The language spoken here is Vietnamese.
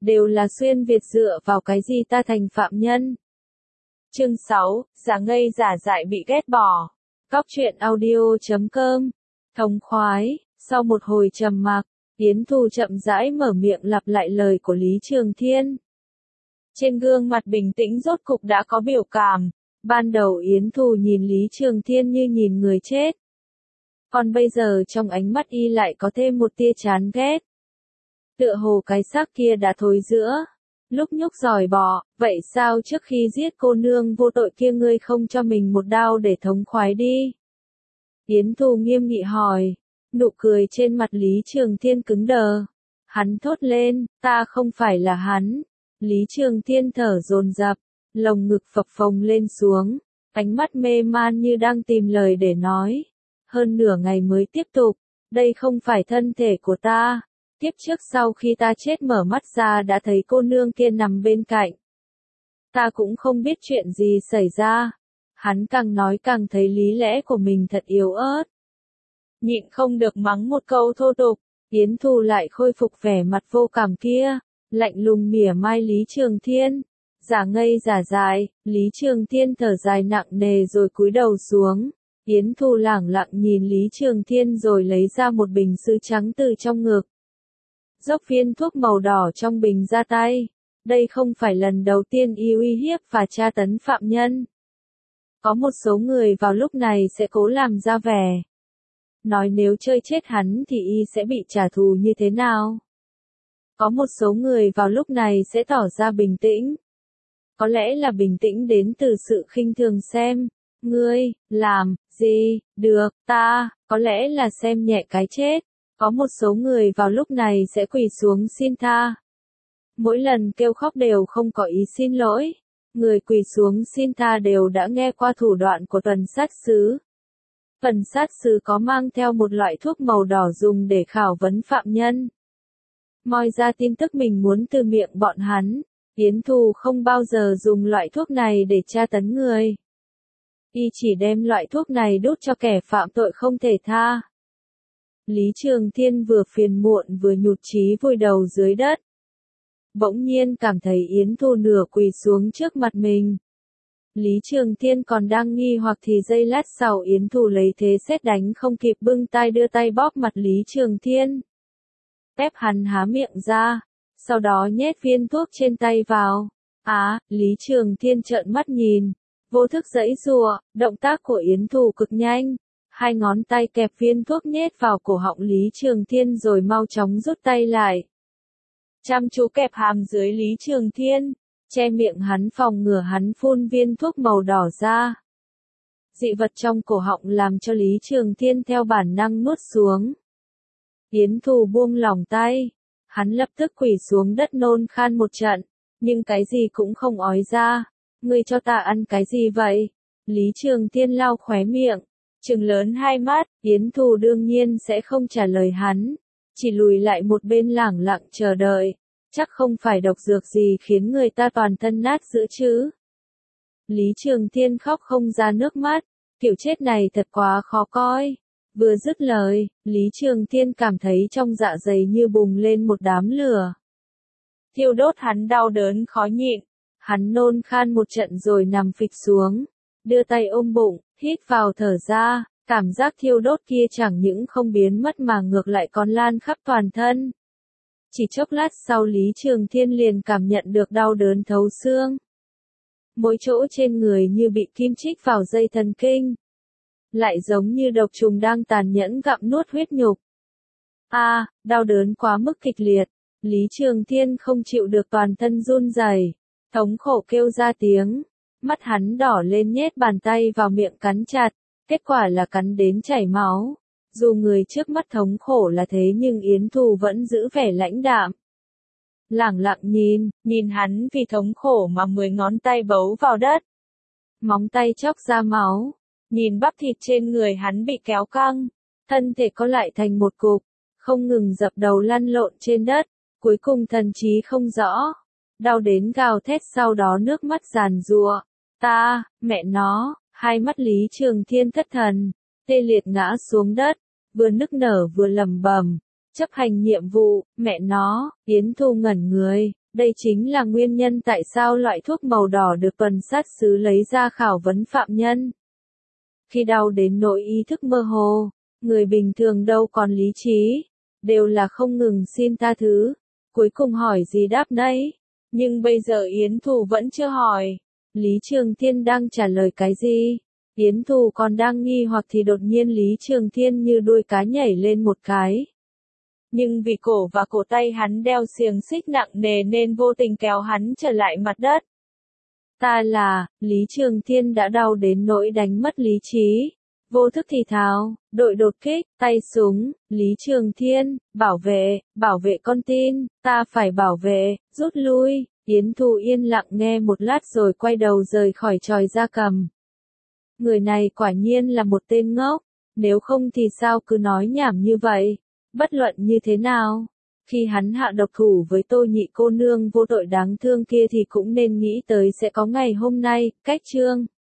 đều là xuyên Việt dựa vào cái gì ta thành phạm nhân. Chương 6, giả ngây giả dại bị ghét bỏ. Góc truyện audio.com. Thống khoái, sau một hồi trầm mặc, Yến Thu chậm rãi mở miệng lặp lại lời của Lý Trường Thiên. Trên gương mặt bình tĩnh rốt cục đã có biểu cảm, ban đầu Yến Thu nhìn Lý Trường Thiên như nhìn người chết. Còn bây giờ trong ánh mắt y lại có thêm một tia chán ghét. Tựa hồ cái xác kia đã thối rữa, lúc nhúc giỏi bỏ, vậy sao trước khi giết cô nương vô tội kia ngươi không cho mình một đao để thống khoái đi? Yến Thu nghiêm nghị hỏi, nụ cười trên mặt Lý Trường Thiên cứng đờ. Hắn thốt lên, ta không phải là hắn. Lý Trường Thiên thở dồn dập, lồng ngực phập phồng lên xuống, ánh mắt mê man như đang tìm lời để nói. Hơn nửa ngày mới tiếp tục, đây không phải thân thể của ta. Tiếp trước sau khi ta chết mở mắt ra đã thấy cô nương kia nằm bên cạnh. Ta cũng không biết chuyện gì xảy ra. Hắn càng nói càng thấy lý lẽ của mình thật yếu ớt. Nhịn không được mắng một câu thô tục, Yến Thu lại khôi phục vẻ mặt vô cảm kia, lạnh lùng mỉa mai Lý Trường Thiên. Giả ngây giả dại, Lý Trường Thiên thở dài nặng nề rồi cúi đầu xuống. Yến Thu lẳng lặng nhìn Lý Trường Thiên rồi lấy ra một bình sứ trắng từ trong ngực. Dốc viên thuốc màu đỏ trong bình ra tay. Đây không phải lần đầu tiên y uy hiếp và tra tấn phạm nhân. Có một số người vào lúc này sẽ cố làm ra vẻ. Nói nếu chơi chết hắn thì y sẽ bị trả thù như thế nào. Có một số người vào lúc này sẽ tỏ ra bình tĩnh. Có lẽ là bình tĩnh đến từ sự khinh thường xem. Ngươi, làm, gì, được, ta, có lẽ là xem nhẹ cái chết. Có một số người vào lúc này sẽ quỳ xuống xin tha. Mỗi lần kêu khóc đều không có ý xin lỗi. Người quỳ xuống xin tha đều đã nghe qua thủ đoạn của tuần sát sứ. Tuần sát sứ có mang theo một loại thuốc màu đỏ dùng để khảo vấn phạm nhân. Moi ra tin tức mình muốn từ miệng bọn hắn. Yến Thu không bao giờ dùng loại thuốc này để tra tấn người. Y chỉ đem loại thuốc này đút cho kẻ phạm tội không thể tha. Lý Trường Thiên vừa phiền muộn vừa nhụt chí vùi đầu dưới đất. Bỗng nhiên cảm thấy Yến Thu nửa quỳ xuống trước mặt mình. Lý Trường Thiên còn đang nghi hoặc thì giây lát sau Yến Thu lấy thế sét đánh không kịp bưng tay đưa tay bóp mặt Lý Trường Thiên. Ép hắn há miệng ra, sau đó nhét viên thuốc trên tay vào. Lý Trường Thiên trợn mắt nhìn, vô thức giãy giụa, động tác của Yến Thu cực nhanh. Hai ngón tay kẹp viên thuốc nhét vào cổ họng Lý Trường Thiên rồi mau chóng rút tay lại. Chăm chú kẹp hàm dưới Lý Trường Thiên, che miệng hắn phòng ngừa hắn phun viên thuốc màu đỏ ra. Dị vật trong cổ họng làm cho Lý Trường Thiên theo bản năng nuốt xuống. Yến Thu buông lỏng tay, hắn lập tức quỳ xuống đất nôn khan một trận, nhưng cái gì cũng không ói ra. Ngươi cho ta ăn cái gì vậy? Lý Trường Thiên lau khóe miệng, trừng lớn hai mắt. Yến Thu đương nhiên sẽ không trả lời hắn, chỉ lùi lại một bên lẳng lặng chờ đợi. Chắc không phải độc dược gì khiến người ta toàn thân nát giữa chứ. Lý Trường Thiên khóc không ra nước mắt, kiểu chết này thật quá khó coi. Vừa dứt lời, Lý Trường Thiên cảm thấy trong dạ dày như bùng lên một đám lửa. Thiêu đốt hắn đau đớn khó nhịn, hắn nôn khan một trận rồi nằm phịch xuống, đưa tay ôm bụng, hít vào thở ra, cảm giác thiêu đốt kia chẳng những không biến mất mà ngược lại còn lan khắp toàn thân. Chỉ chốc lát sau Lý Trường Thiên liền cảm nhận được đau đớn thấu xương. Mỗi chỗ trên người như bị kim chích vào dây thần kinh. Lại giống như độc trùng đang tàn nhẫn gặm nuốt huyết nhục. Đau đớn quá mức kịch liệt. Lý Trường Thiên không chịu được toàn thân run rẩy, thống khổ kêu ra tiếng. Mắt hắn đỏ lên nhét bàn tay vào miệng cắn chặt. Kết quả là cắn đến chảy máu. Dù người trước mắt thống khổ là thế nhưng Yến Thu vẫn giữ vẻ lãnh đạm. Lẳng lặng nhìn hắn vì thống khổ mà 10 ngón tay bấu vào đất. Móng tay chóc ra máu. Nhìn bắp thịt trên người hắn bị kéo căng. Thân thể co lại thành một cục. Không ngừng dập đầu lăn lộn trên đất. Cuối cùng thần trí không rõ. Đau đến gào thét sau đó nước mắt giàn giụa. Mẹ nó, hai mắt Lý Trường Thiên thất thần. Tê liệt ngã xuống đất. Vừa nức nở vừa lẩm bẩm, chấp hành nhiệm vụ, mẹ nó. Yến Thu ngẩn người, Đây chính là nguyên nhân tại sao loại thuốc màu đỏ được tuần sát sứ lấy ra khảo vấn phạm nhân. Khi đau đến nỗi ý thức mơ hồ, người bình thường đâu còn lý trí, đều là không ngừng xin tha thứ. Cuối cùng hỏi gì đáp nấy. Nhưng bây giờ Yến Thù vẫn chưa hỏi. Lý Trường Thiên đang trả lời cái gì? Yến Thù còn đang nghi hoặc thì đột nhiên Lý Trường Thiên như đuôi cá nhảy lên một cái. Nhưng vì cổ và cổ tay hắn đeo xiềng xích nặng nề nên vô tình kéo hắn trở lại mặt đất. Ta là, Lý Trường Thiên đã đau đến nỗi đánh mất lý trí. Vô thức thì thào, đội đột kích, tay súng, Lý Trường Thiên, bảo vệ con tin, ta phải bảo vệ, rút lui. Yến Thù yên lặng nghe một lát rồi quay đầu rời khỏi chòi gia cầm. Người này quả nhiên là một tên ngốc, nếu không thì sao cứ nói nhảm như vậy. Bất luận như thế nào, khi hắn hạ độc thủ với Tô Nhị cô nương vô tội đáng thương kia thì cũng nên nghĩ tới sẽ có ngày hôm nay. Cách chương